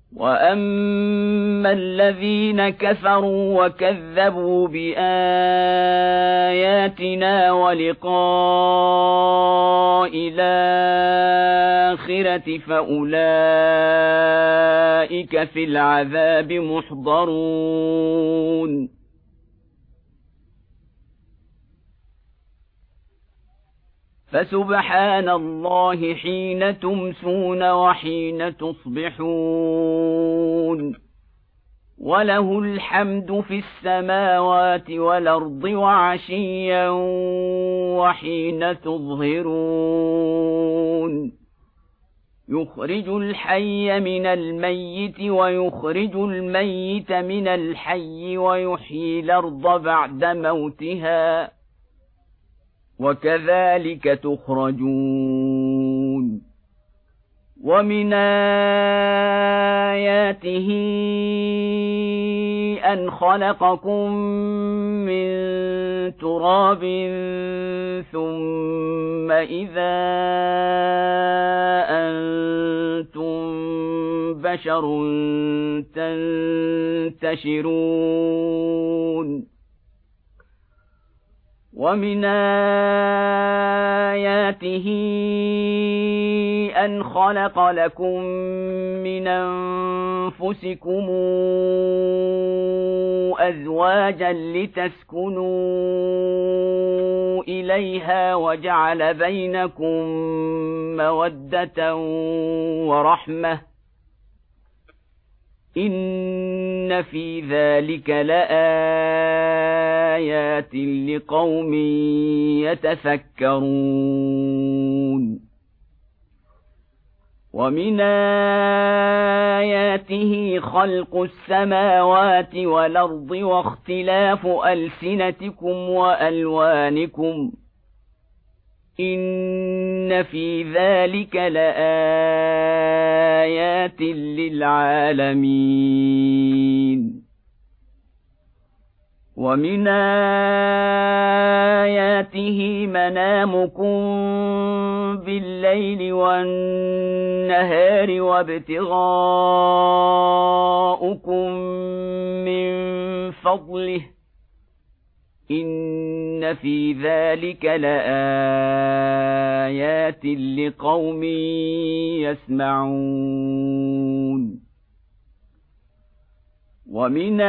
وَأَمَّا الَّذِينَ كَفَرُوا وَكَذَّبُوا بِآيَاتِنَا وَلِقَاءِ الْآخِرَةِ فَأُولَئِكَ فِي الْعَذَابِ مُحْضَرُونَ فسبحان الله حين تمسون وحين تصبحون وله الحمد في السماوات والأرض وعشيا وحين تظهرون يخرج الحي من الميت ويخرج الميت من الحي ويحيي الأرض بعد موتها وكذلك تخرجون ومن آياته أن خلقكم من تراب ثم إذا أنتم بشر تنتشرون ومن آياته أن خلق لكم من أنفسكم أزواجا لتسكنوا إليها وجعل بينكم مودة ورحمة إن في ذلك لآيات لقوم يتفكرون ومن آياته خلق السماوات والأرض واختلاف ألسنتكم وألوانكم إن في ذلك لآيات للعالمين ومن آياته منامكم بالليل والنهار وابتغاؤكم من فضله إن في ذلك لآيات لقوم يسمعون ومن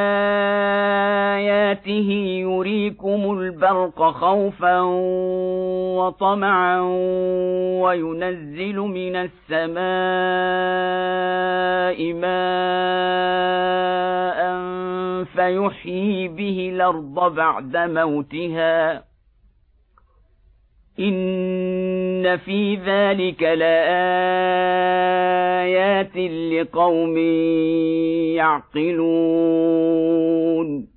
آياته يريكم البرق خوفا وطمعا وينزل من السماء ماء فيحيي به الأرض بعد موتها إن في ذلك لآيات لقوم يعقلون